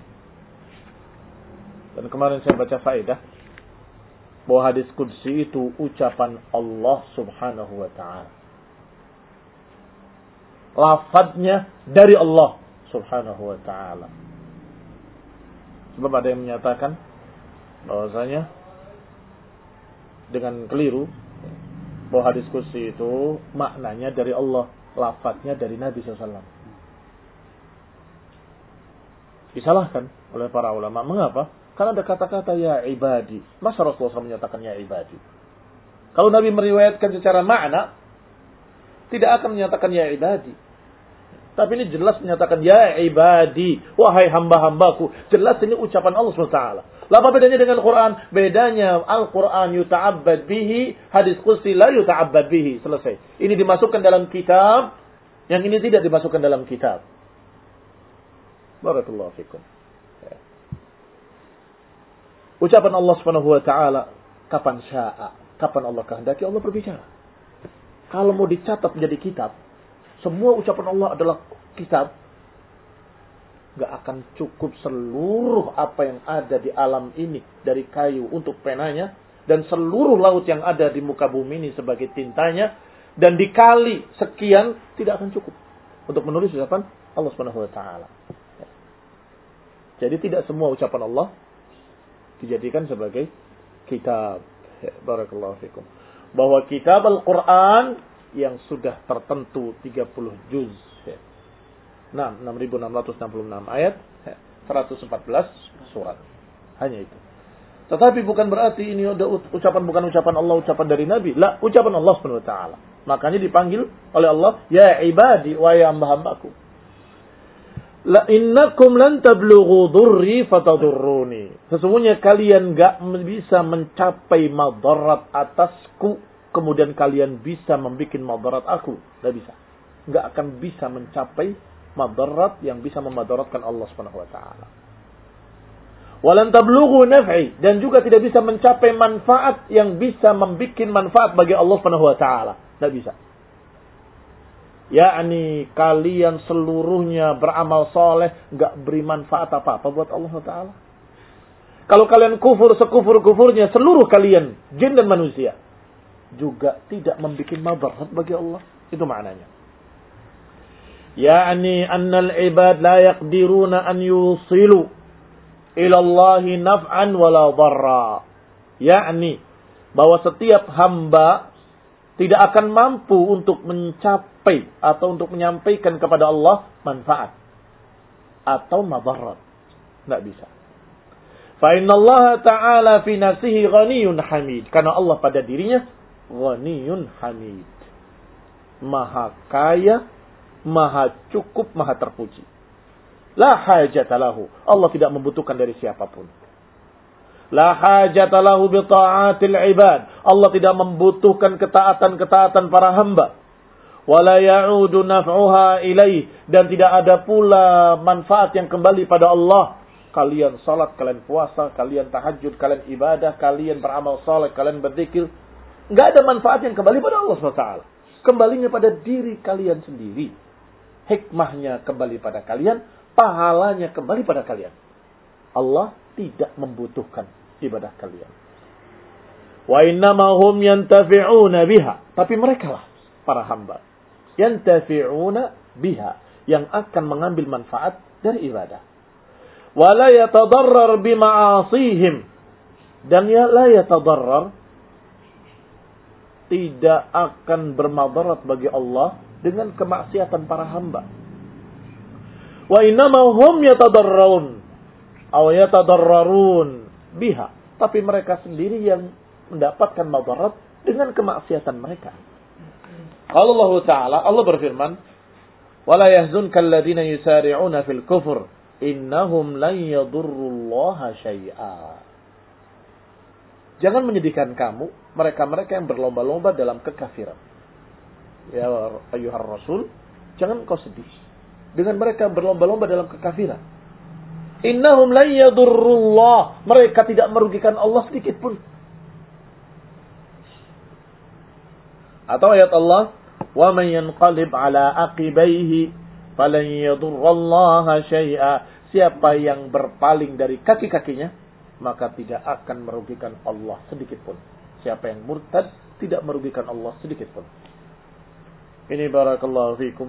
Dan kemarin saya baca faedah bahwa hadis qudsi itu ucapan Allah Subhanahu wa taala. Lafadznya dari Allah Subhanahu wa taala. Sebab ada yang menyatakan bahwasanya dengan keliru bahwa hadis qudsi itu maknanya dari Allah, lafadznya dari Nabi sallallahu alaihi wasallam. Disalahkan oleh para ulama. Mengapa? Karena ada kata-kata ya ibadi. Masa Rasulullah shallallahu alaihi wasallam menyatakan ya ibadi? Kalau Nabi meriwayatkan secara makna, tidak akan menyatakan ya ibadi. Tapi ini jelas menyatakan ya ibadi, wahai hamba-hambaku. Jelas ini ucapan Allah subhanahu wa taala. Apa bedanya dengan Quran? Bedanya Al-Quran yuta'abbad bihi, hadis qudsi la yuta'abbad bihi. Selesai. Ini dimasukkan dalam kitab, yang ini tidak dimasukkan dalam kitab. Barakallahu fikum. Ucapan Allah subhanahu wa ta'ala kapan sya'a, kapan Allah kehendaki, Allah berbicara. Kalau mau dicatat menjadi kitab, semua ucapan Allah adalah kitab, gak akan cukup seluruh apa yang ada di alam ini dari kayu untuk penanya, dan seluruh laut yang ada di muka bumi ini sebagai tintanya, dan dikali sekian tidak akan cukup untuk menulis ucapan Allah subhanahu wa ta'ala. Jadi tidak semua ucapan Allah dijadikan sebagai kitab. Barakallahu fikum. Bahwa kitab Al-Quran yang sudah tertentu tiga puluh juz. Nah, enam ribu enam ratus enam puluh enam ayat, seratus empat belas surat. Hanya itu. Tetapi bukan berarti ini ada ucapan bukan ucapan Allah, ucapan dari Nabi. La, ucapan Allah subhanahu wa ta'ala. Makanya dipanggil oleh Allah, ya ibadi wa ya hamba-hambaku. La innakum lan tablughu dhurri fatadurruni. Sesungguhnya kalian enggak bisa mencapai madarat atasku, kemudian kalian bisa membuat madarat aku. Enggak bisa. Enggak akan bisa mencapai madarat yang bisa memadaratkan Allah Subhanahu wa taala. Walan tablughu naf'i, dan juga tidak bisa mencapai manfaat yang bisa membuat manfaat bagi Allah Subhanahu wa taala. Enggak bisa. Yakni kalian seluruhnya beramal soleh, enggak beri manfaat apa-apa buat Allah Taala. Kalau kalian kufur sekufur-kufurnya seluruh kalian, jin dan manusia, juga tidak membuat madarat bagi Allah. Itu maknanya. Yakni annal ibad la yaqdiruna an yusilu ila Allahi naf'an wala dharra. Yakni bahwa setiap hamba tidak akan mampu untuk mencapai atau untuk menyampaikan kepada Allah manfaat atau madarat. Tidak bisa. Fa inna Allah Ta'ala fi nafsihi ghaniyun hamid. Karena Allah pada dirinya ghaniyun hamid. Maha kaya, maha cukup, maha terpuji. La hajata lahu. Allah tidak membutuhkan dari siapapun. La hajata lahu bi ta'atil ibad. Allah tidak membutuhkan ketaatan-ketaatan para hamba. Wala ya'udu naf'uha ilaih, dan tidak ada pula manfaat yang kembali pada Allah. Kalian salat, kalian puasa, kalian tahajud, kalian ibadah, kalian beramal saleh, kalian berzikir, enggak ada manfaat yang kembali pada Allah subhanahu wa taala. Kembalinya pada diri kalian sendiri. Hikmahnya kembali pada kalian, pahalanya kembali pada kalian. Allah tidak membutuhkan ibadah kalian. Wa innama hum yantafi'una biha. Tapi mereka lah para hamba yantafi'una biha, yang akan mengambil manfaat dari ibadah. Wala yatadarrar bima'asihim, dan ya la yatadarrar, tidak akan bermadarat bagi Allah dengan kemaksiatan para hamba. Wa innama hum yatadarrun aw yatadarrarun biha, tapi mereka sendiri yang mendapatkan madarat dengan kemaksiatan mereka. Qala Allah Ta'ala, Allah berfirman, "Wala yahzunka alladziina yusari'una fil kufr, innahum lan yadurrullaha syai'a." Jangan menyedihkan kamu mereka-mereka yang berlomba-lomba dalam kekafiran. Ya ayyuhar rasul, jangan kau sedih dengan mereka berlomba-lomba dalam kekafiran. Innahum lan yadurrullah, mereka tidak merugikan Allah sedikit pun. Atau ayat Allah, wa man yanqalib ala aqibaihi falan yadurrallaha syai'a. Siapa yang berpaling dari kaki-kakinya, maka tidak akan merugikan Allah sedikit pun. Siapa yang murtad tidak merugikan Allah sedikit pun. Ini barakallahu fikum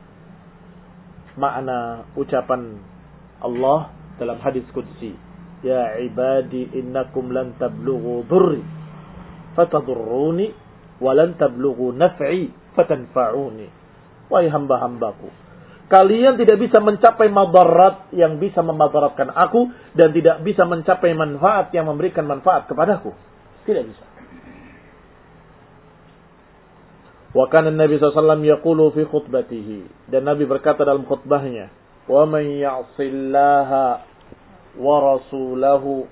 makna ucapan Allah dalam hadis qudsi, ya ibadi innakum lan tablughu dhurri fatadurruni wa lan tablughu naf'i fatanfa'uni. Wahai hamba-hambaku, kalian tidak bisa mencapai madarat yang bisa memadaratkan aku, dan tidak bisa mencapai manfaat yang memberikan manfaat kepadaku. Tidak bisa. Wa kana Nabi sallallahu alaihi wasallam yaqulu fi khutbatihi, dan Nabi berkata dalam khutbahnya, wa man ya'sillaha wa rasulahu.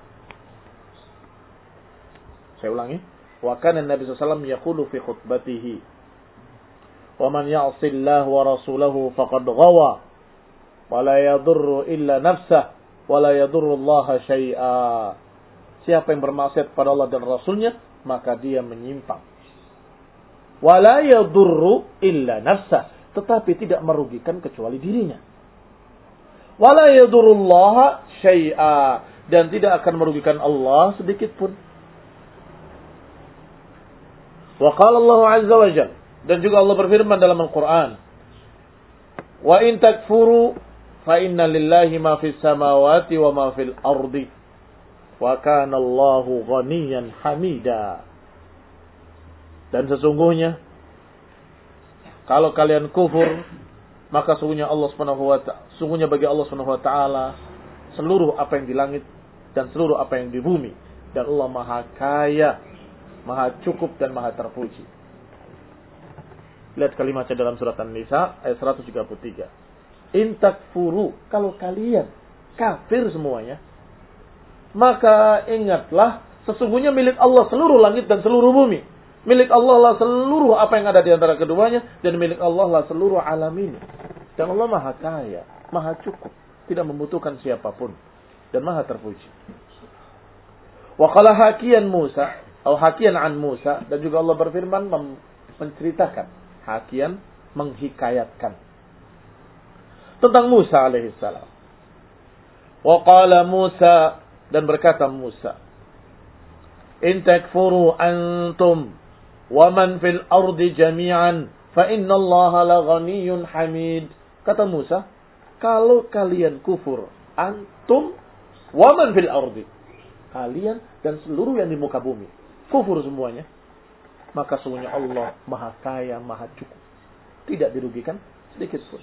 Saya ulangi. Wa kana Nabi sallallahu alaihi wasallam yaqulu fi khutbatihi, wa man ya'sillaha wa rasulahu faqad ghawa wa la yadurru illa nafsah wa la yadurru Allah syai'a. Siapa yang bermaksiat pada Allah dan Rasulnya, maka dia menyimpang. Wa la yadurru illa nafsah, tetapi tidak merugikan kecuali dirinya. Wa la yadurru Allah syai'a, dan tidak akan merugikan Allah sedikit pun. Wa qala Allah azza wa jalla, dan juga Allah berfirman dalam Al-Quran, wa in takfuru fa inna lillahi ma fis samawati wa ma fil ardi wa kana Allahu ghaniyan hamida. Dan sesungguhnya kalau kalian kufur, maka sungguhnya Allah Subhanahu wa ta'ala, sungguhnya bagi Allah Subhanahu wa ta'ala seluruh apa yang di langit dan seluruh apa yang di bumi, dan Allah Maha Kaya, Maha Cukup dan Maha Terpuji. Lihat kalimatnya dalam surat An-Nisa ayat seratus tiga puluh tiga. In takfuru, kalau kalian kafir semuanya, maka ingatlah sesungguhnya milik Allah seluruh langit dan seluruh bumi. Milik Allah lah seluruh apa yang ada di antara keduanya, dan milik Allah lah seluruh alam ini. Dan Allah Maha Kaya, Maha Cukup, tidak membutuhkan siapapun, dan Maha Terpuji. Wa qala hakiyan Musa, atau hakiyan an Musa, dan juga Allah berfirman menceritakan, hakian menghikayatkan tentang Musa alaihissalam. Wa qala Musa, dan berkata Musa, in takfuru antum wa man fil ardi jami'an fa inna Allaha la ghaniyyun hamid. Kata Musa, kalau kalian kufur, antum wa man fil ardi, kalian dan seluruh yang di muka bumi kufur semuanya, maka sungguhnya Allah Maha Kaya, Maha Cukup, tidak dirugikan sedikit pun.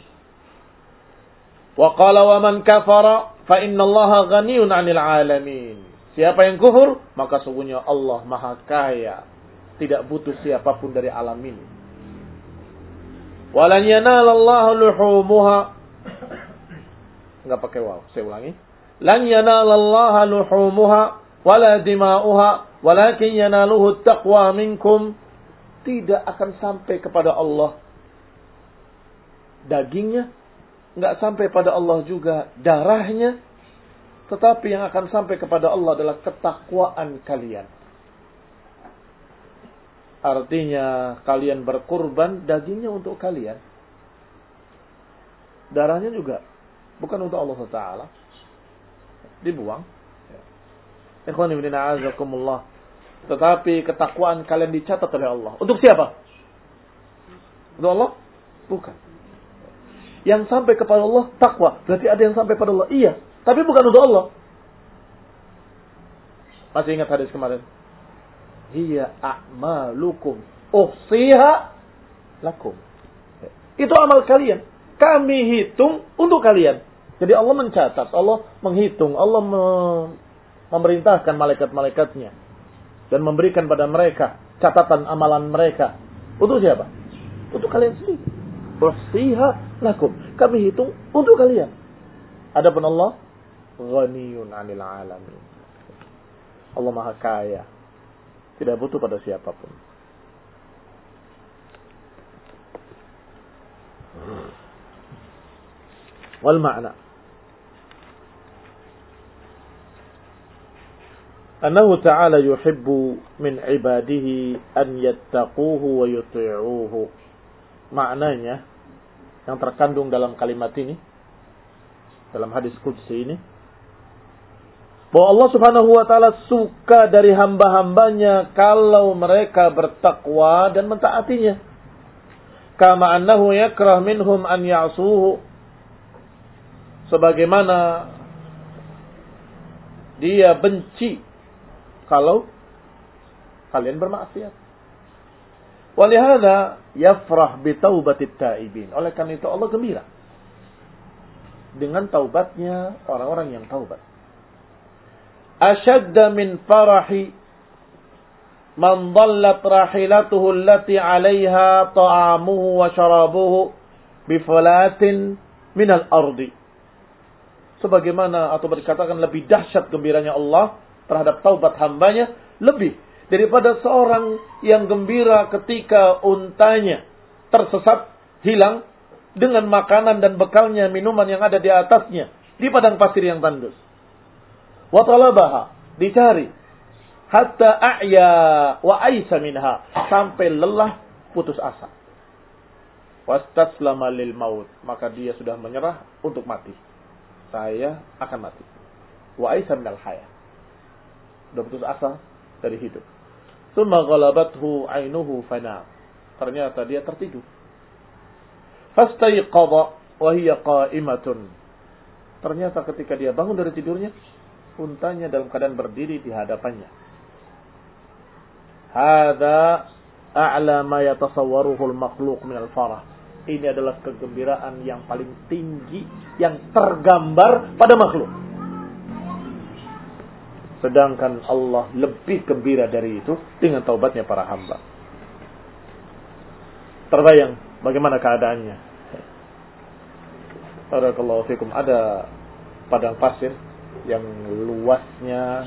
Wa qala wa man kafara fa inna Allaha ghaniyyun 'anil 'alamin. Siapa yang kufur, maka sungguhnya Allah Maha Kaya, tidak butuh siapapun dari alam ini. Wa lan yanalallaha luhumuha. Enggak pakai waw, saya ulangi. Lan yanalallaha luhumuha wala dima'uha walakin yanaluhu taqwa minkum. Tidak akan sampai kepada Allah dagingnya, enggak sampai pada Allah juga darahnya, tetapi yang akan sampai kepada Allah adalah ketakwaan kalian. Artinya kalian berkurban, dagingnya untuk kalian, darahnya juga bukan untuk Allah Taala, dibuang. Ikhwan ibn a'azakumullah. Tetapi ketakwaan kalian dicatat oleh Allah. Untuk siapa? Untuk Allah? Bukan. Yang sampai kepada Allah takwa. Berarti ada yang sampai pada Allah. Iya. Tapi bukan untuk Allah. Masih ingat hadis kemarin? Hiya a'malukum uhsiha lakum. Itu amal kalian. Kami hitung untuk kalian. Jadi Allah mencatat. Allah menghitung. Allah memerintahkan malaikat-malaikatnya. Dan memberikan pada mereka catatan amalan mereka. Untuk siapa? Untuk kalian sendiri. Uhsiha lakum. Kami hitung untuk kalian. Adapun Allah ghaniyun 'anil 'alamin. Allah Maha Kaya. Tidak butuh pada siapapun. Wal ma'na annahu ta'ala yuhibbu min ibadihi an yattaquhu wa yuti'uhu. Maknanya yang terkandung dalam kalimat ini, dalam hadis qudsi ini, bahwa Allah Subhanahu wa taala suka dari hamba-hambanya kalau mereka bertakwa dan mentaatinya. Kama annahu yakrah minhum an ya'suhu. Sebagaimana dia benci kalau kalian bermaksiat. Walihada yafrah bi taubatit taibin. Oleh karena itu Allah gembira dengan taubatnya orang-orang yang taubat. Ashadda min farahi man dhallat rahilatuhu allati 'alayha ta'amuhu wa sharabuhu bi falatin min al-ardi. Sebagaimana atau dikatakan lebih dahsyat gembiranya Allah terhadap taubat hambanya lebih daripada seorang yang gembira ketika untanya tersesat, hilang dengan makanan dan bekalnya, minuman yang ada di atasnya di padang pasir yang tandus. Wa talabaha, dicari hatta a'ya wa aisa minha, sampai lelah putus asa. Wastaslama lil maut, maka dia sudah menyerah untuk mati. Saya akan mati. Wa aisa minal haya, sudah putus asa dari hidup. Tsumma ghalabathu 'ainuhu fana, ternyata dia tertidur. Fastayqadha wa hiya qa'imatun, ternyata ketika dia bangun dari tidurnya, untanya dalam keadaan berdiri di hadapannya. Hadza a'la ma yatasawwaruhu al-makhluq min al-farah. Ini adalah kegembiraan yang paling tinggi yang tergambar pada makhluk. Sedangkan Allah lebih gembira dari itu dengan taubatnya para hamba. Terbayang bagaimana keadaannya. Barakallahu fikum, ada padang pasir yang luasnya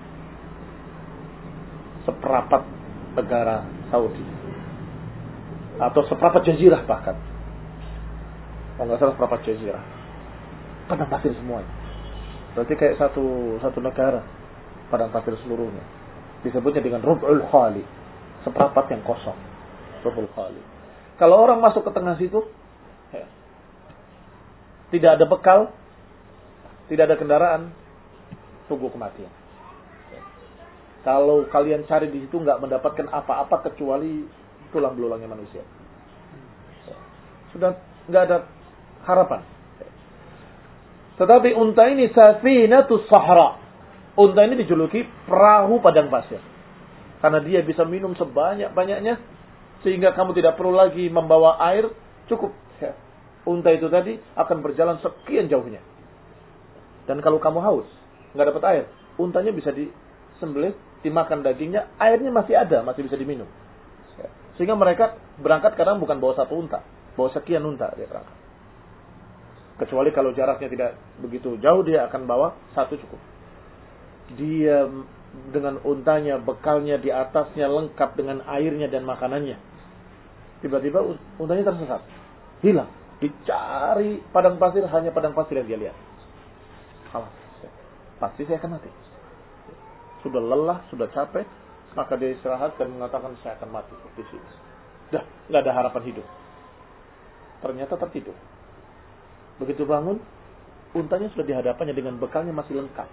seperempat negara Saudi atau seperempat jazirah, bahkan kalau nggak salah seperempat jazirah, padang pasir semuanya. Berarti kayak satu satu negara padang pasir seluruhnya. Disebutnya dengan rub'ul khali, seperempat yang kosong, rub'ul khali. Kalau orang masuk ke tengah situ, ya, tidak ada bekal, tidak ada kendaraan, tunggu kematian. Kalau kalian cari di situ nggak mendapatkan apa-apa kecuali tulang belulangnya manusia. Sudah nggak ada harapan. Tetapi unta ini safinatus sahra. Unta ini dijuluki perahu padang pasir. Karena dia bisa minum sebanyak-banyaknya sehingga kamu tidak perlu lagi membawa air, cukup. Unta itu tadi akan berjalan sekian jauhnya. Dan kalau kamu haus, nggak dapat air, untanya bisa disembelih, dimakan dagingnya, airnya masih ada, masih bisa diminum. Sehingga mereka berangkat kadang bukan bawa satu unta, bawa sekian unta dia berangkat. Kecuali kalau jaraknya tidak begitu jauh, dia akan bawa satu cukup. Dia dengan untanya, bekalnya di atasnya lengkap dengan airnya dan makanannya. Tiba-tiba untanya tersesat, hilang. Dicari padang pasir, hanya padang pasir yang dia lihat. Alah, pasti saya akan mati. Sudah lelah, sudah capek, maka dia istirahat dan mengatakan saya akan mati di sini. Dah, nggak ada harapan hidup. Ternyata tertidur. Begitu bangun, untanya sudah di hadapannya dengan bekalnya masih lengkap.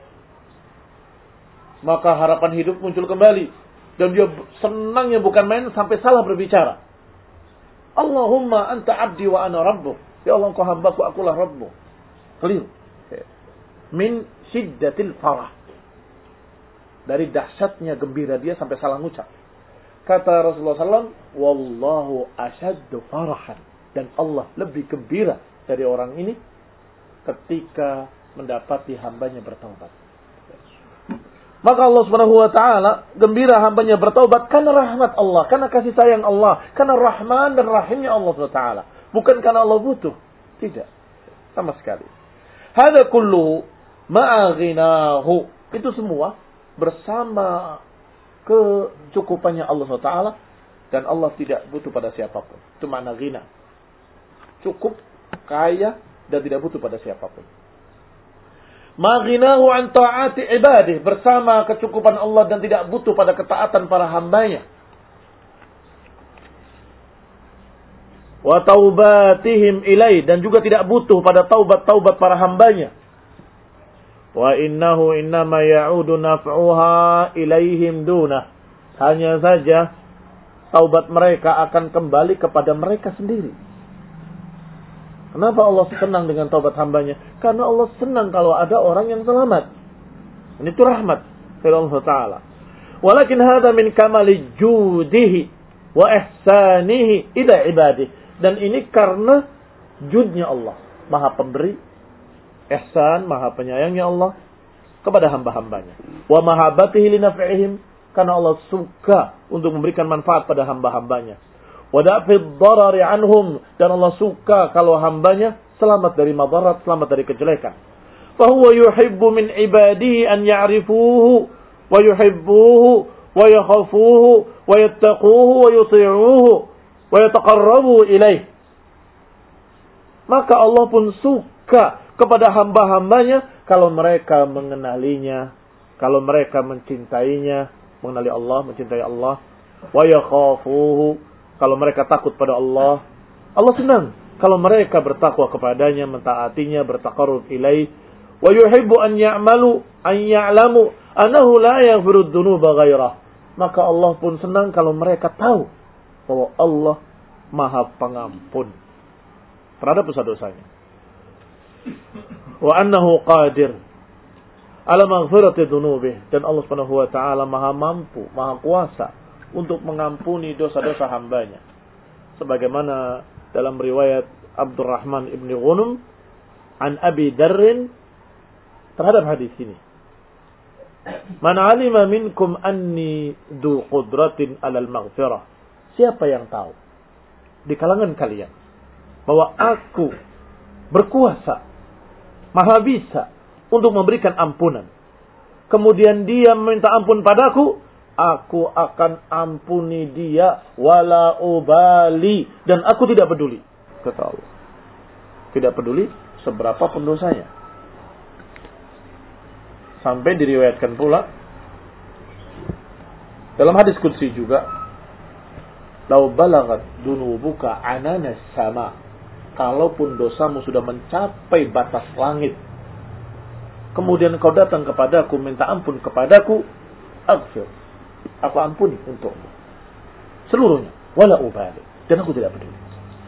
Maka harapan hidup muncul kembali, dan dia senangnya bukan main sampai salah berbicara. Allahumma anta abdi wa ana rabbuk. Ya Allah, engkau hambaku, akulah Rabbmu. Keliru. Min syiddatil farah. Dari dahsyatnya gembira dia sampai salah ngucap. Kata Rasulullah sallallahu alaihi wasallam, wallahu asyaddu farahan. Dan Allah lebih gembira dari orang ini ketika mendapati hambanya bertaubat. Maka Allah Subhanahu wa taala gembira hambanya bertaubat karena rahmat Allah, karena kasih sayang Allah, karena Rahman dan Rahimnya Allah Subhanahu wa taala, bukan karena Allah butuh. Tidak. Sama sekali. Hada kulluhu ma'a ghinahu. Itu semua bersama kecukupannya Allah Subhanahu wa taala dan Allah tidak butuh pada siapapun. Itu makna ghina. Cukup, kaya dan tidak butuh pada siapapun. Maghinahu an ta'ati ibadih, bersama kecukupan Allah dan tidak butuh pada ketaatan para hambanya. Wa taubatihim ilai, dan juga tidak butuh pada taubat-taubat para hambanya. Wa innahu innama ya'udu naf'uha ilaihim dunah. Hanya saja taubat mereka akan kembali kepada mereka sendiri. Kenapa Allah senang dengan taubat hambanya? Karena Allah senang kalau ada orang yang selamat. Ini itu rahmat dari Allah Taala. Walakin hadza min kamali judihi wa ihsanihi ila ibadihi. Dan ini karena judnya Allah, Maha Pemberi, ihsan, Maha Penyayangnya Allah kepada hamba-hambanya. Wa mahabbatihi li naf'ihim, karena Allah suka untuk memberikan manfaat pada hamba-hambanya. Wada'fid darari anhum, dan Allah suka kalau hambanya selamat dari madarat, selamat dari kejelekan. Fahuwa yuhibbu min ibadihi an ya'rifuhu wa yuhibbuhu wa yakhafuhu wa yattaquhu wa yuti'uhu wa yataqarrabu ilaih. Maka Allah pun suka kepada hamba-hambanya kalau mereka mengenalinya, kalau mereka mencintainya, mengenali Allah, mencintai Allah, wa yakhafuhu, kalau mereka takut pada Allah. Allah senang kalau mereka bertakwa kepadanya, mentaatinya, bertaqarrub ilaih. Wa yuhibbu an ya'malu an ya'lamu annahu la yaghfiru dzunuba ghairah. Maka Allah pun senang kalau mereka tahu bahwa Allah Maha Pengampun terhadap dosa-dosanya. Wa annahu qadir ala maghfirati dzunubi, dan Allah Subhanahu wa taala Maha mampu, Maha kuasa untuk mengampuni dosa-dosa hambanya. Sebagaimana dalam riwayat Abdurrahman ibn Ghunum an Abi Darrin terhadap hadis ini. Man alima minkum anni du qudratin alal maghfirah. Siapa yang tahu di kalangan kalian bahwa aku berkuasa, maha bisa untuk memberikan ampunan. Kemudian dia meminta ampun padaku, aku akan ampuni dia wala ubali, dan aku tidak peduli, kata Allah. Tidak peduli seberapa pun dosanya. Sampai diriwayatkan pula dalam hadis qudsi juga, lau balagat dunubuka ananas sama, kalaupun dosamu sudah mencapai batas langit, kemudian kau datang kepadaku minta ampun kepadaku, aghfir, aku ampuni untukmu seluruhnya, wala ubali, dan aku tidak peduli.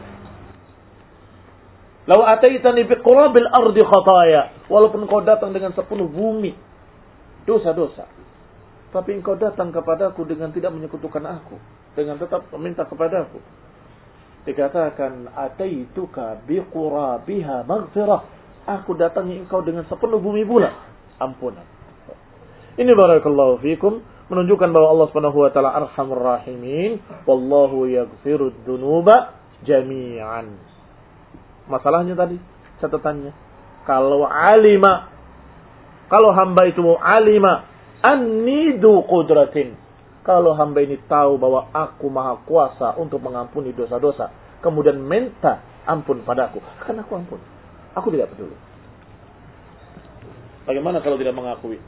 Lau ataitani biqurabil ardi khataya, walaupun kau datang dengan sepenuh bumi dosa-dosa, tapi engkau datang kepadaku dengan tidak menyekutukan aku, dengan tetap meminta kepadaku, dikatakan ataituka biqurabiha maghfirah, aku datangi engkau dengan sepenuh bumi pula ampunan. Ini barakallahu fikum menunjukkan bahwa Allah Subhanahu wa taala Arhamur Rahimin, wallahu yaghfirud dzunuba jami'an. Masalahnya tadi catatannya, kalau alima, kalau hamba itu alima annidu qudratin, kalau hamba ini tahu bahwa aku maha kuasa untuk mengampuni dosa-dosa, kemudian minta ampun padaku, akan aku ampun, aku tidak peduli. Bagaimana kalau tidak mengakui?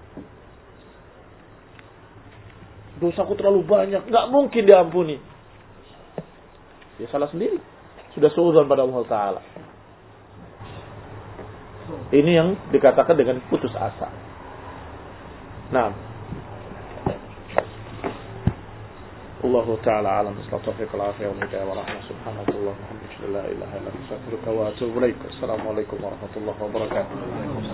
Dosaku terlalu banyak, nggak mungkin diampuni. Dia salah sendiri, sudah suudzon pada Allah Ta'ala. Ini yang dikatakan dengan putus asa. Nah, Allah taala alam. Taufiq wal afiyah wal hidayah wa rahmah. Subhanallah wa bihamdihi la ilaha illa anta astaghfiruka wa atubu ilaik. Assalamualaikum warahmatullahi wabarakatuh.